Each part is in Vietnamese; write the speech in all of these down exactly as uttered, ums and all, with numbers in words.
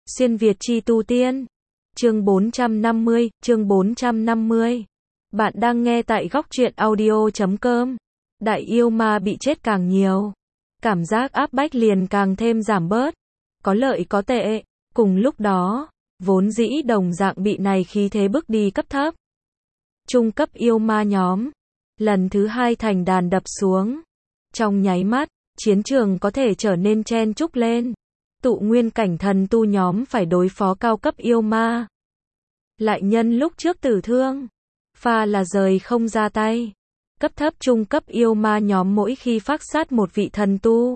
Xuyên Việt chi tu tiên. Chương bốn trăm năm mươi, chương bốn trăm năm mươi. Bạn đang nghe tại góc truyện audio chấm com. Đại yêu ma bị chết càng nhiều, cảm giác áp bách liền càng thêm giảm bớt. Có lợi có tệ, cùng lúc đó, vốn dĩ đồng dạng bị này khí thế bước đi cấp thấp. Trung cấp yêu ma nhóm, lần thứ hai thành đàn đập xuống. Trong nháy mắt, chiến trường có thể trở nên chen chúc lên. Tụ nguyên cảnh thần tu nhóm phải đối phó cao cấp yêu ma. Lại nhân lúc trước tử thương, pha là rời không ra tay. Cấp thấp trung cấp yêu ma nhóm mỗi khi phác sát một vị thần tu,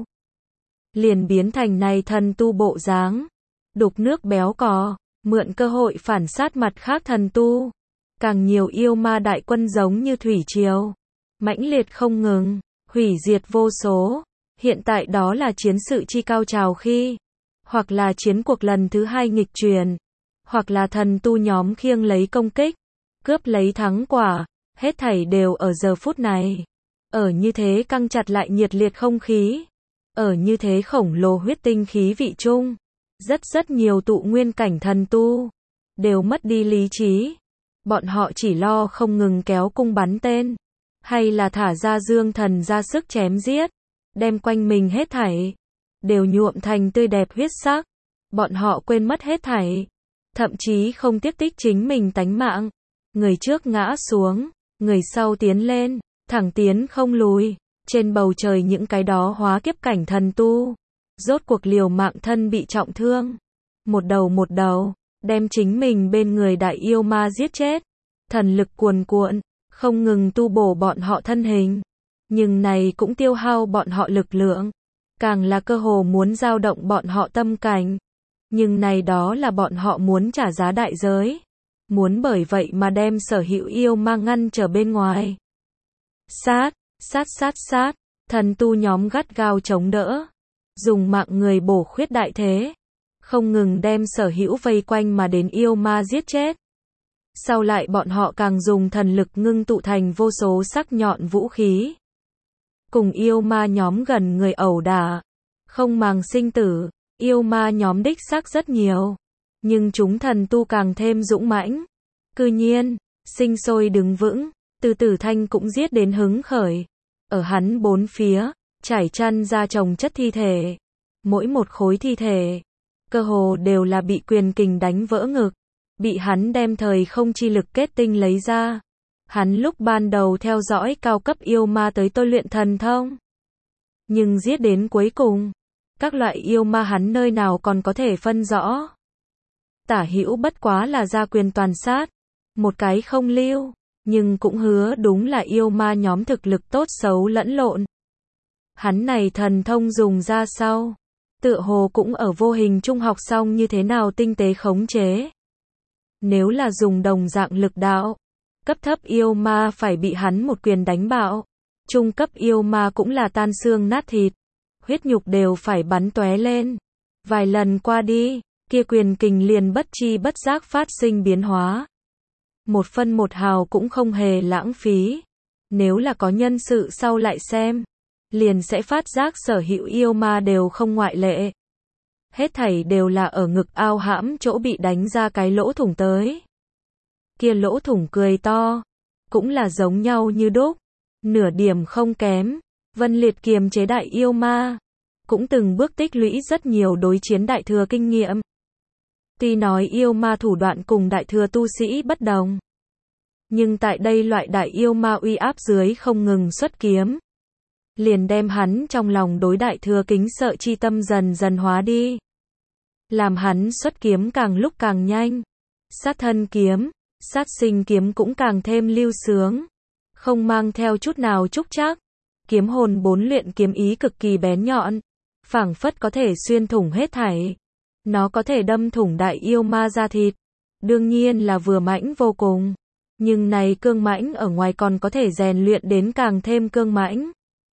liền biến thành này thần tu bộ dáng, đục nước béo cò, mượn cơ hội phản sát mặt khác thần tu. Càng nhiều yêu ma đại quân giống như thủy triều, mãnh liệt không ngừng, hủy diệt vô số. Hiện tại đó là chiến sự chi cao trào khi, hoặc là chiến cuộc lần thứ hai nghịch truyền, hoặc là thần tu nhóm khiêng lấy công kích, cướp lấy thắng quả, hết thảy đều ở giờ phút này. Ở như thế căng chặt lại nhiệt liệt không khí, ở như thế khổng lồ huyết tinh khí vị chung, rất rất nhiều tụ nguyên cảnh thần tu đều mất đi lý trí. Bọn họ chỉ lo không ngừng kéo cung bắn tên, hay là thả ra dương thần ra sức chém giết, đem quanh mình hết thảy đều nhuộm thành tươi đẹp huyết sắc. Bọn họ quên mất hết thảy, thậm chí không tiếc tích chính mình tánh mạng. Người trước ngã xuống, người sau tiến lên, thẳng tiến không lùi. Trên bầu trời những cái đó hóa kiếp cảnh thần tu, rốt cuộc liều mạng thân bị trọng thương. Một đầu một đầu, đem chính mình bên người đại yêu ma giết chết. Thần lực cuồn cuộn, không ngừng tu bổ bọn họ thân hình. Nhưng này cũng tiêu hao bọn họ lực lượng, càng là cơ hồ muốn dao động bọn họ tâm cảnh. Nhưng này đó là bọn họ muốn trả giá đại giới, muốn bởi vậy mà đem sở hữu yêu ma ngăn trở bên ngoài. Sát, sát sát sát, thần tu nhóm gắt gao chống đỡ, dùng mạng người bổ khuyết đại thế, không ngừng đem sở hữu vây quanh mà đến yêu ma giết chết. Sau lại bọn họ càng dùng thần lực ngưng tụ thành vô số sắc nhọn vũ khí, cùng yêu ma nhóm gần người ẩu đả, không màng sinh tử. Yêu ma nhóm đích xác rất nhiều, nhưng chúng thần tu càng thêm dũng mãnh, cư nhiên sinh sôi đứng vững. Từ Tử Thanh cũng giết đến hứng khởi, ở hắn bốn phía trải chăn ra chồng chất thi thể, mỗi một khối thi thể cơ hồ đều là bị quyền kình đánh vỡ ngực, bị hắn đem thời không chi lực kết tinh lấy ra. Hắn lúc ban đầu theo dõi cao cấp yêu ma tới tôi luyện thần thông, nhưng giết đến cuối cùng, các loại yêu ma hắn nơi nào còn có thể phân rõ. Tả hữu bất quá là ra quyền toàn sát, một cái không lưu, nhưng cũng hứa đúng là yêu ma nhóm thực lực tốt xấu lẫn lộn. Hắn này thần thông dùng ra sau, tựa hồ cũng ở vô hình trung học xong như thế nào tinh tế khống chế. Nếu là dùng đồng dạng lực đạo, cấp thấp yêu ma phải bị hắn một quyền đánh bạo, trung cấp yêu ma cũng là tan xương nát thịt, huyết nhục đều phải bắn tóe lên. Vài lần qua đi, kia quyền kình liền bất chi bất giác phát sinh biến hóa. Một phân một hào cũng không hề lãng phí. Nếu là có nhân sự sau lại xem, liền sẽ phát giác sở hữu yêu ma đều không ngoại lệ. Hết thảy đều là ở ngực ao hãm chỗ bị đánh ra cái lỗ thủng tới. Kia lỗ thủng cười to, cũng là giống nhau như đúc, nửa điểm không kém. Vân Liệt kiềm chế đại yêu ma, cũng từng bước tích lũy rất nhiều đối chiến đại thừa kinh nghiệm. Tuy nói yêu ma thủ đoạn cùng đại thừa tu sĩ bất đồng, nhưng tại đây loại đại yêu ma uy áp dưới không ngừng xuất kiếm, liền đem hắn trong lòng đối đại thừa kính sợ chi tâm dần dần hóa đi, làm hắn xuất kiếm càng lúc càng nhanh. Sát thân kiếm, sát sinh kiếm cũng càng thêm lưu sướng, không mang theo chút nào trúc trắc. Kiếm hồn bốn luyện kiếm ý cực kỳ bén nhọn, phảng phất có thể xuyên thủng hết thảy. Nó có thể đâm thủng đại yêu ma da thịt, đương nhiên là vừa mãnh vô cùng. Nhưng này cương mãnh ở ngoài còn có thể rèn luyện đến càng thêm cương mãnh.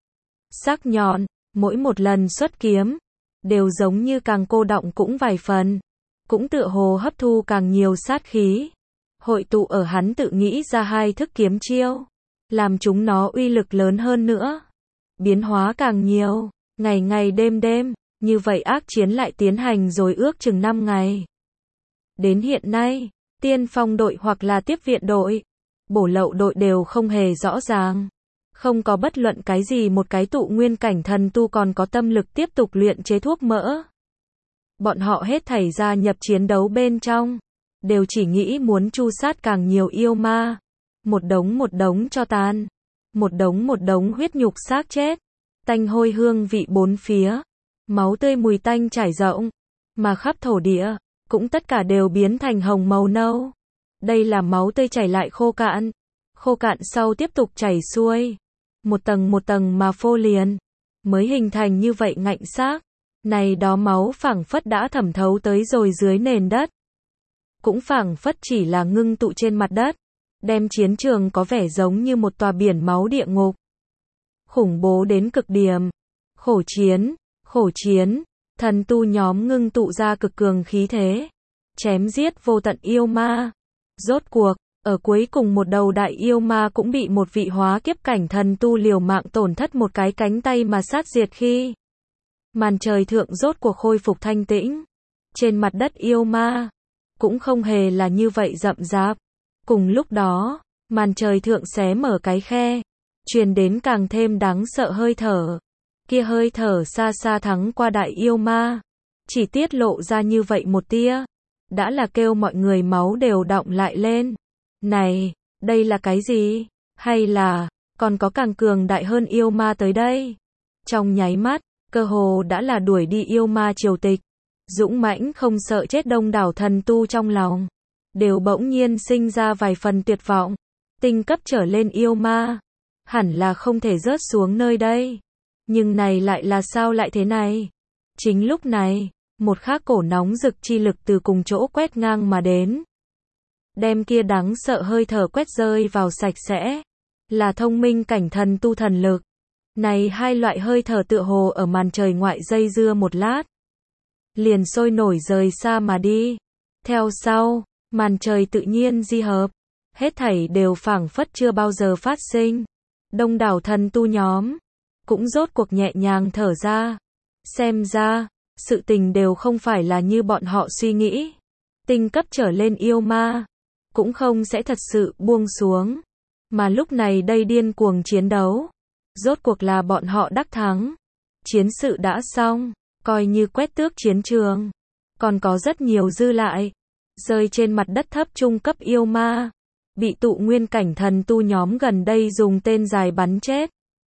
Sắc nhọn, mỗi một lần xuất kiếm, đều giống như càng cô đọng cũng vài phần, cũng tựa hồ hấp thu càng nhiều sát khí, hội tụ ở hắn tự nghĩ ra hai thức kiếm chiêu, làm chúng nó uy lực lớn hơn nữa, biến hóa càng nhiều, ngày ngày đêm đêm, Như vậy ác chiến lại tiến hành rồi ước chừng năm ngày. Đến hiện nay, tiên phong đội hoặc là tiếp viện đội, bổ lậu đội đều không hề rõ ràng. Không có bất luận cái gì một cái tụ nguyên cảnh thần tu còn có tâm lực tiếp tục luyện chế thuốc mỡ. Bọn họ hết thảy gia nhập chiến đấu bên trong, đều chỉ nghĩ muốn tru sát càng nhiều yêu ma. Một đống một đống cho tàn, một đống một đống huyết nhục xác chết, tanh hôi hương vị bốn phía, máu tươi mùi tanh trải rộng, mà khắp thổ địa, cũng tất cả đều biến thành hồng màu nâu. Đây là máu tươi chảy lại khô cạn, khô cạn sau tiếp tục chảy xuôi, một tầng một tầng mà phô liền, mới hình thành như vậy ngạnh xác. Này đó máu phảng phất đã thẩm thấu tới rồi dưới nền đất, cũng phảng phất chỉ là ngưng tụ trên mặt đất, đem chiến trường có vẻ giống như một tòa biển máu địa ngục. Khủng bố đến cực điểm. Khổ chiến, khổ chiến, thần tu nhóm ngưng tụ ra cực cường khí thế, chém giết vô tận yêu ma. Rốt cuộc, ở cuối cùng một đầu đại yêu ma cũng bị một vị hóa kiếp cảnh thần tu liều mạng tổn thất một cái cánh tay mà sát diệt khi màn trời thượng rốt cuộc khôi phục thanh tĩnh. Trên mặt đất yêu ma cũng không hề là như vậy rậm rạp. Cùng lúc đó, màn trời thượng xé mở cái khe, truyền đến càng thêm đáng sợ hơi thở. Kia hơi thở xa xa thắng qua đại yêu ma, chỉ tiết lộ ra như vậy một tia, đã là kêu mọi người máu đều đọng lại lên. Này, đây là cái gì? Hay là còn có càng cường đại hơn yêu ma tới đây? Trong nháy mắt, cơ hồ đã là đuổi đi yêu ma triều tịch. Dũng mãnh không sợ chết đông đảo thần tu trong lòng, đều bỗng nhiên sinh ra vài phần tuyệt vọng. Tinh cấp trở lên yêu ma, hẳn là không thể rớt xuống nơi đây. Nhưng này lại là sao lại thế này? Chính lúc này, một khác cổ nóng rực chi lực từ cùng chỗ quét ngang mà đến. Đem kia đáng sợ hơi thở quét rơi vào sạch sẽ. Là thông minh cảnh thần tu thần lực. Này hai loại hơi thở tựa hồ ở màn trời ngoại dây dưa một lát, liền sôi nổi rời xa mà đi. Theo sau, màn trời tự nhiên di hợp, hết thảy đều phảng phất chưa bao giờ phát sinh. Đông đảo thần tu nhóm cũng rốt cuộc nhẹ nhàng thở ra. Xem ra, sự tình đều không phải là như bọn họ suy nghĩ. Tinh cấp trở lên yêu ma cũng không sẽ thật sự buông xuống, mà lúc này đây điên cuồng chiến đấu, rốt cuộc là bọn họ đắc thắng. Chiến sự đã xong, coi như quét tước chiến trường, còn có rất nhiều dư lại, rơi trên mặt đất thấp trung cấp yêu ma, bị tụ nguyên cảnh thần tu nhóm gần đây dùng tên dài bắn chết.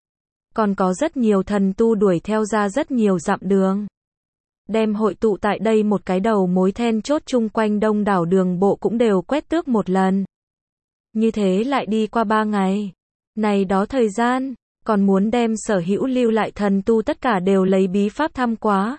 Còn có rất nhiều thần tu đuổi theo ra rất nhiều dặm đường, đem hội tụ tại đây một cái đầu mối then chốt chung quanh đông đảo đường bộ cũng đều quét tước một lần. Như thế lại đi qua ba ngày. Này đó thời gian, còn muốn đem sở hữu lưu lại thần tu tất cả đều lấy bí pháp thăm quá.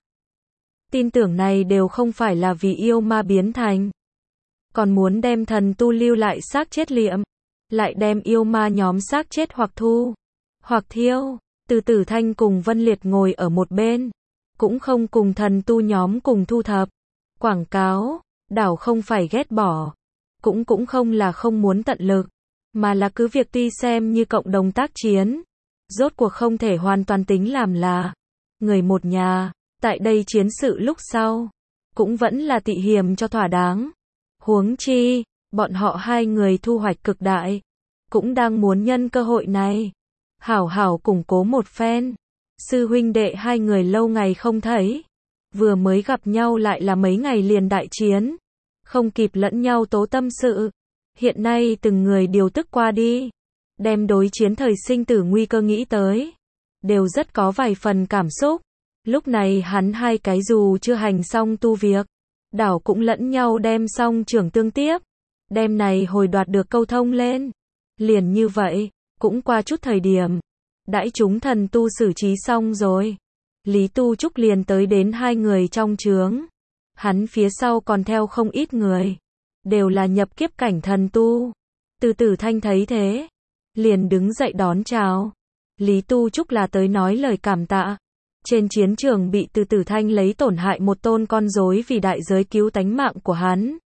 Tin tưởng này đều không phải là vì yêu ma biến thành. Còn muốn đem thần tu lưu lại xác chết liệm, lại đem yêu ma nhóm xác chết hoặc thu, hoặc thiêu. Từ Tử Thanh cùng Vân Liệt ngồi ở một bên, cũng không cùng thần tu nhóm cùng thu thập. Quảng cáo, đảo không phải ghét bỏ, cũng cũng không là không muốn tận lực, mà là cứ việc tuy xem như cộng đồng tác chiến, rốt cuộc không thể hoàn toàn tính làm là người một nhà. Tại đây chiến sự lúc sau, cũng vẫn là tị hiềm cho thỏa đáng. Huống chi, bọn họ hai người thu hoạch cực đại, cũng đang muốn nhân cơ hội này hảo hảo củng cố một phen. Sư huynh đệ hai người lâu ngày không thấy, vừa mới gặp nhau lại là mấy ngày liền đại chiến, không kịp lẫn nhau tố tâm sự. Hiện nay từng người điều tức qua đi, đem đối chiến thời sinh tử nguy cơ nghĩ tới, đều rất có vài phần cảm xúc. Lúc này hắn hai cái dù chưa hành xong tu việc, đảo cũng lẫn nhau đem xong trưởng tương tiếp, đem này hồi đoạt được câu thông lên. Liền như vậy, cũng qua chút thời điểm, đãi chúng thần tu xử trí xong rồi, Lý Tu Trúc liền tới đến hai người trong trướng. Hắn phía sau còn theo không ít người, đều là nhập kiếp cảnh thần tu. Từ Tử Thanh thấy thế, liền đứng dậy đón chào. Lý Tu Trúc là tới nói lời cảm tạ. Trên chiến trường bị Từ Tử Thanh lấy tổn hại một tôn con rối vì đại giới cứu tánh mạng của hắn.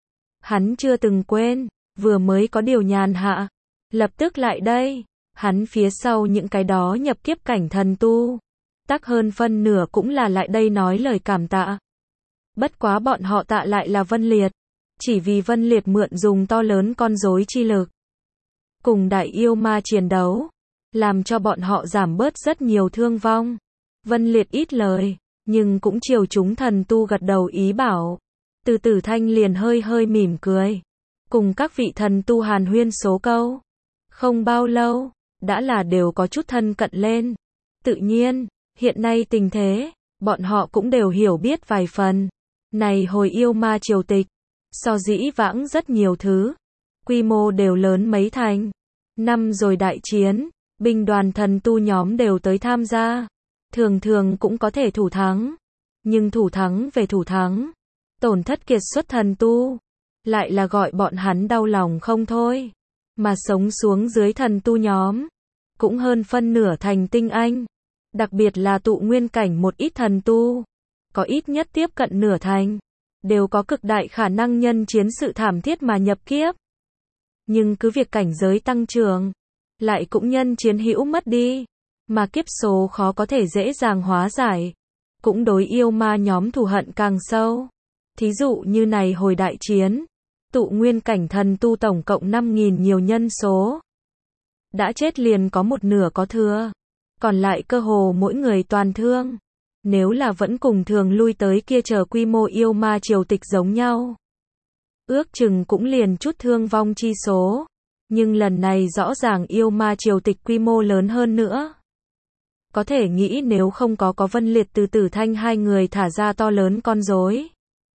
Hắn chưa từng quên, vừa mới có điều nhàn hạ, lập tức lại đây. Hắn phía sau những cái đó nhập kiếp cảnh thần tu, tắc hơn phân nửa cũng là lại đây nói lời cảm tạ. Bất quá bọn họ tạ lại là Vân Liệt, chỉ vì Vân Liệt mượn dùng to lớn con rối chi lực cùng đại yêu ma chiến đấu, làm cho bọn họ giảm bớt rất nhiều thương vong. Vân Liệt ít lời, nhưng cũng chiều chúng thần tu gật đầu ý bảo. Từ Tử Thanh liền hơi hơi mỉm cười, cùng các vị thần tu hàn huyên số câu. Không bao lâu, đã là đều có chút thân cận lên. Tự nhiên, hiện nay tình thế, bọn họ cũng đều hiểu biết vài phần. Này hồi yêu ma triều tịch, so dĩ vãng rất nhiều thứ, quy mô đều lớn mấy thành. Năm rồi đại chiến, binh đoàn thần tu nhóm đều tới tham gia. Thường thường cũng có thể thủ thắng. Nhưng thủ thắng về thủ thắng, tổn thất kiệt xuất thần tu, lại là gọi bọn hắn đau lòng không thôi. Mà sống xuống dưới thần tu nhóm, cũng hơn phân nửa thành tinh anh. Đặc biệt là tụ nguyên cảnh một ít thần tu, có ít nhất tiếp cận nửa thành, đều có cực đại khả năng nhân chiến sự thảm thiết mà nhập kiếp. Nhưng cứ việc cảnh giới tăng trưởng, lại cũng nhân chiến hữu mất đi, mà kiếp số khó có thể dễ dàng hóa giải, cũng đối yêu ma nhóm thù hận càng sâu. Thí dụ như này hồi đại chiến, tụ nguyên cảnh thần tu tổng cộng năm nghìn nhiều nhân số. Đã chết liền có một nửa có thừa, còn lại cơ hồ mỗi người toàn thương. Nếu là vẫn cùng thường lui tới kia chờ quy mô yêu ma triều tịch giống nhau, ước chừng cũng liền chút thương vong chi số. Nhưng lần này rõ ràng yêu ma triều tịch quy mô lớn hơn nữa. Có thể nghĩ nếu không có có Vân Liệt từ Tử Thanh hai người thả ra to lớn con rối,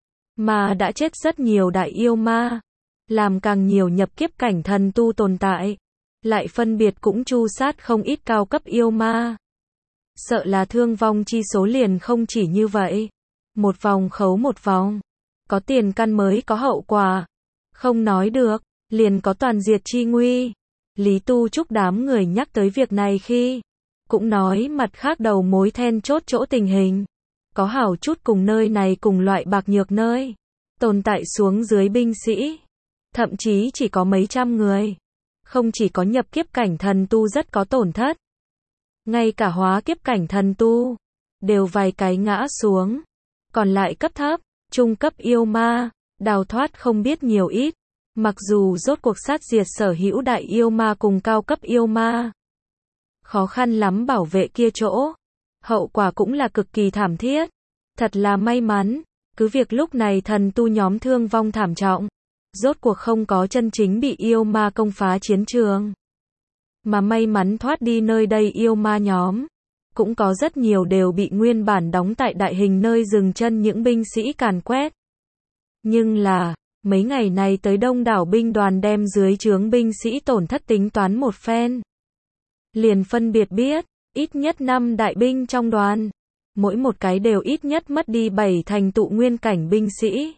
mà đã chết rất nhiều đại yêu ma, làm càng nhiều nhập kiếp cảnh thần tu tồn tại, lại phân biệt cũng chu sát không ít cao cấp yêu ma. Sợ là thương vong chi số liền không chỉ như vậy. Một vòng khấu một vòng, có tiền căn mới có hậu quả. Không nói được, liền có toàn diệt chi nguy. Lý Tu Trúc đám người nhắc tới việc này khi, cũng nói mặt khác đầu mối then chốt chỗ tình hình. Có hảo chút cùng nơi này cùng loại bạc nhược nơi, tồn tại xuống dưới binh sĩ. Thậm chí chỉ có mấy trăm người. Không chỉ có nhập kiếp cảnh thần tu rất có tổn thất, ngay cả hóa kiếp cảnh thần tu, đều vài cái ngã xuống. Còn lại cấp thấp, trung cấp yêu ma, đào thoát không biết nhiều ít. Mặc dù rốt cuộc sát diệt sở hữu đại yêu ma cùng cao cấp yêu ma, khó khăn lắm bảo vệ kia chỗ, hậu quả cũng là cực kỳ thảm thiết. Thật là may mắn, cứ việc lúc này thần tu nhóm thương vong thảm trọng, rốt cuộc không có chân chính bị yêu ma công phá chiến trường. Mà may mắn thoát đi nơi đây yêu ma nhóm, cũng có rất nhiều đều bị nguyên bản đóng tại đại hình nơi dừng chân những binh sĩ càn quét. Nhưng là, mấy ngày này tới đông đảo binh đoàn đem dưới trướng binh sĩ tổn thất tính toán một phen. Liền phân biệt biết, ít nhất năm đại binh trong đoàn, mỗi một cái đều ít nhất mất đi bảy thành tụ nguyên cảnh binh sĩ,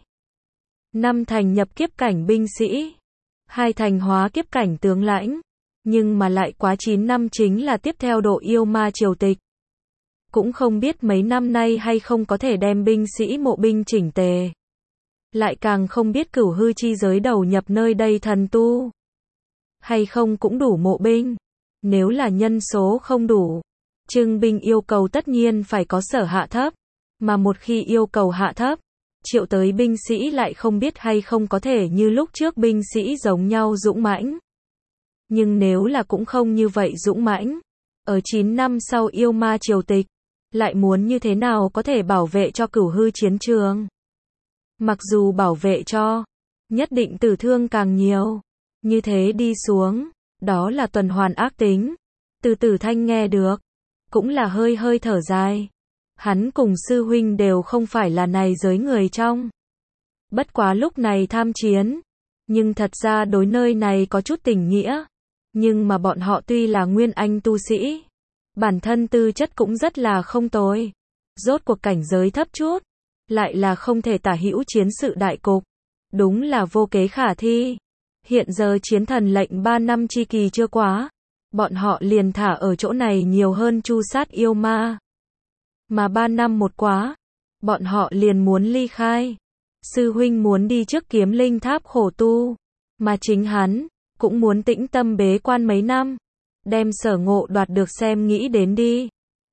năm thành nhập kiếp cảnh binh sĩ, hai thành hóa kiếp cảnh tướng lãnh. Nhưng mà lại quá chín năm chính là tiếp theo độ yêu ma triều tịch. Cũng không biết mấy năm nay hay không có thể đem binh sĩ mộ binh chỉnh tề. Lại càng không biết cửu hư chi giới đầu nhập nơi đây thần tu, hay không cũng đủ mộ binh. Nếu là nhân số không đủ, trưng binh yêu cầu tất nhiên phải có sở hạ thấp. Mà một khi yêu cầu hạ thấp, triệu tới binh sĩ lại không biết hay không có thể như lúc trước binh sĩ giống nhau dũng mãnh. Nhưng nếu là cũng không như vậy dũng mãnh, ở chín năm sau yêu ma triều tịch, lại muốn như thế nào có thể bảo vệ cho cửu hư chiến trường? Mặc dù bảo vệ cho, nhất định tử thương càng nhiều. Như thế đi xuống, đó là tuần hoàn ác tính. Từ Tử Thanh nghe được, cũng là hơi hơi thở dài. Hắn cùng sư huynh đều không phải là này giới người trong. Bất quá lúc này tham chiến, nhưng thật ra đối nơi này có chút tình nghĩa. Nhưng mà bọn họ tuy là nguyên anh tu sĩ, bản thân tư chất cũng rất là không tồi. Rốt cuộc cảnh giới thấp chút, lại là không thể tả hữu chiến sự đại cục. Đúng là vô kế khả thi. Hiện giờ chiến thần lệnh ba năm chi kỳ chưa quá, bọn họ liền thả ở chỗ này nhiều hơn chu sát yêu ma. Mà ba năm một quá, bọn họ liền muốn ly khai. Sư huynh muốn đi trước kiếm linh tháp khổ tu, mà chính hắn cũng muốn tĩnh tâm bế quan mấy năm, đem sở ngộ đoạt được xem nghĩ đến đi.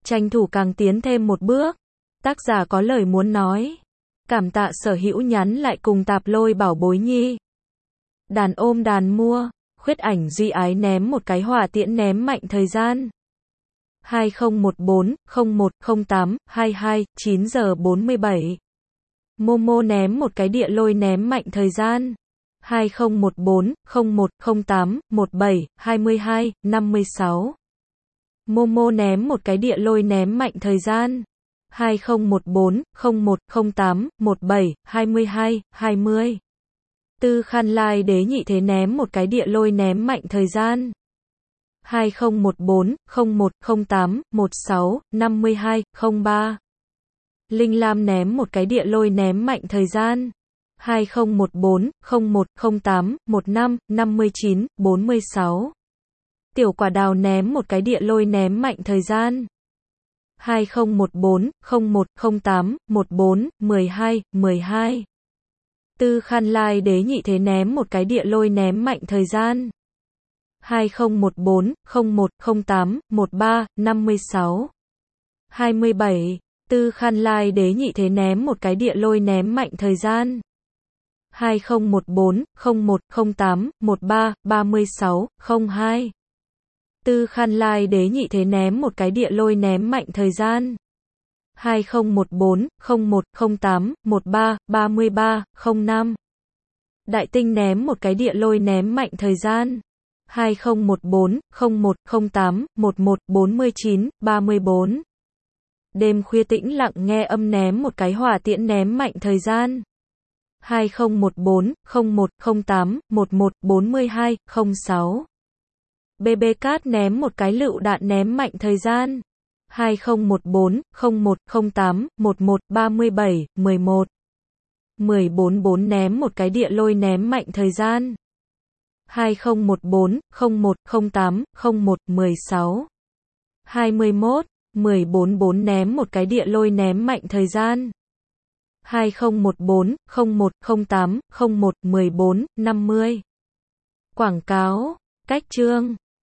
Tranh thủ càng tiến thêm một bước. Tác giả có lời muốn nói. Cảm tạ sở hữu nhắn lại cùng tạp lôi bảo bối nhi. Đàn ôm đàn mua. Khuyết ảnh duy ái ném một cái hỏa tiễn ném mạnh thời gian. hai không một bốn không một không tám hai hai chín giờ bốn mươi bảy. Momo ném một cái địa lôi ném mạnh thời gian. hai không một bốn không một không tám một bảy hai hai năm sáu. Momo ném một cái địa lôi ném mạnh thời gian. hai không một bốn không một không tám một bảy hai hai hai mươi. Tư Khan Lai Đế nhị thế ném một cái địa lôi ném mạnh thời gian. hai không một bốn không một không tám một sáu năm hai không ba. Linh Lam ném một cái địa lôi ném mạnh thời gian. hai không một bốn không một không tám một năm năm chín bốn sáu. Tiểu Quả Đào ném một cái địa lôi ném mạnh thời gian. hai không một bốn không một không tám một bốn một hai một hai. Tư Khan Lai Đế nhị thế ném một cái địa lôi ném mạnh thời gian. hai không một bốn không một không tám một ba năm sáu. hai mươi bảy. Tư Khan Lai Đế nhị thế ném một cái địa lôi ném mạnh thời gian. hai không một bốn không một không tám một ba ba sáu không hai. Tư Khan Lai Đế nhị thế ném một cái địa lôi ném mạnh thời gian. hai không một bốn không một không tám một ba ba ba không năm. Đại Tinh ném một cái địa lôi ném mạnh thời gian. hai không một bốn không một không tám một một bốn chín ba bốn. Đêm Khuya Tĩnh Lặng nghe âm ném một cái hỏa tiễn ném mạnh thời gian. hai không một bốn không một không tám một một bốn hai không sáu. bê bê Cat ném một cái lựu đạn ném mạnh thời gian. hai không một bốn không một không tám một một ba bảy một một. một bốn bốn ném một cái địa lôi ném mạnh thời gian. hai không một bốn không một không tám không một một sáu. hai mươi mốt. một bốn bốn ném một cái địa lôi ném mạnh thời gian. hai không một bốn không một không tám không một một bốn năm mươi. Quảng cáo. Cách chương.